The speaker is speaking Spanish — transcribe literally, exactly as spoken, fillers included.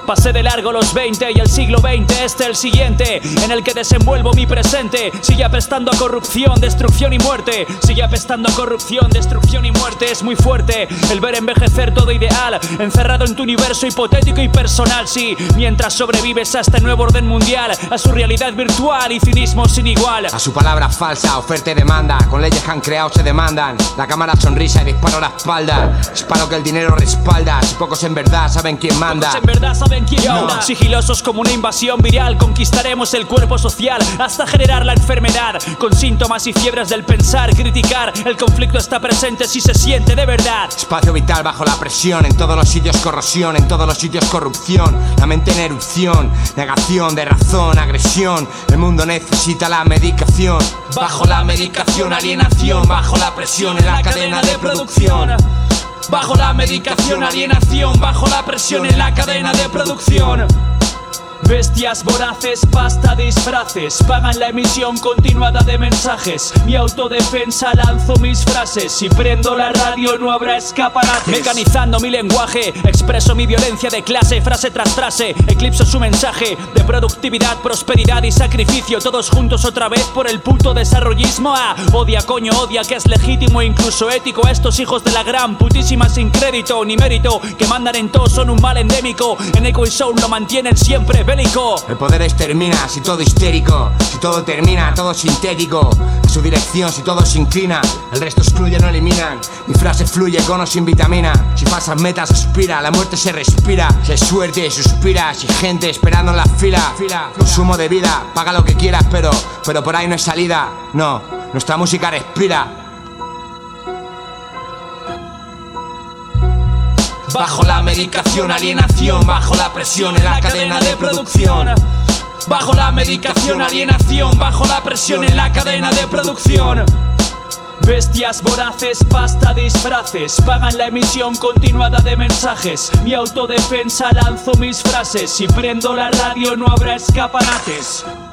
Pasé de largo los veinte y el siglo veinte, este el siguiente, en el que desenvuelvo mi presente. Sigue apestando a corrupción, destrucción y muerte. Sigue apestando a corrupción, destrucción y muerte. Es muy fuerte el ver envejecer todo ideal, encerrado en tu universo hipotético y personal. Sí, mientras sobrevives a este nuevo orden mundial, a su realidad virtual y cinismo sin igual. A su palabra falsa, oferta y demanda, con leyes que han creado se demandan. La cámara sonrisa y disparo a la espalda. Disparo que el dinero respalda. Si pocos en verdad saben quién manda. Pocos en verdad saben quién manda. Sigilosos como una invasión viral, conquistaremos el cuerpo social hasta generar la enfermedad. Con síntomas y fiebres del pensar, criticar. El conflicto está presente si se siente de verdad. Espacio vital bajo la presión, en todos los sitios corrosión, en todos los sitios corrupción. La mente en erupción, negación de razón, agresión. El mundo necesita la medicación. Bajo la medicación, alienación, bajo la presión en la cadena de producción. Bajo la medicación, alienación, bajo la presión en la cadena de producción. Bestias voraces, pasta disfraces, pagan la emisión continuada de mensajes. Mi autodefensa lanzo mis frases. Si prendo la radio no habrá escaparates. Mecanizando mi lenguaje, expreso mi violencia de clase, frase tras frase. Eclipso su mensaje de productividad, prosperidad y sacrificio. Todos juntos otra vez por el puto desarrollismo. Ah, odia coño, odia que es legítimo e incluso ético. Estos hijos de la gran putísima sin crédito ni mérito, que mandan en todo son un mal endémico. En Echo y Soul lo mantienen siempre bélico. El poder extermina, si todo histérico. Si todo termina, todo sintético. A su dirección, si todo se inclina. El resto excluye, no eliminan. Mi frase fluye con o sin vitamina. Si falsas metas aspira, la muerte se respira. Si hay suerte, suspira. Si hay gente esperando en la fila. Consumo de vida, paga lo que quieras, pero Pero por ahí no hay salida. No, nuestra música respira. Bajo la medicación, alienación, bajo la presión en la cadena de producción. Bajo la medicación, alienación, bajo la presión en la cadena de producción. Bestias voraces, pasta disfraces, pagan la emisión continuada de mensajes. Mi autodefensa lanzo mis frases. Si prendo la radio no habrá escaparates.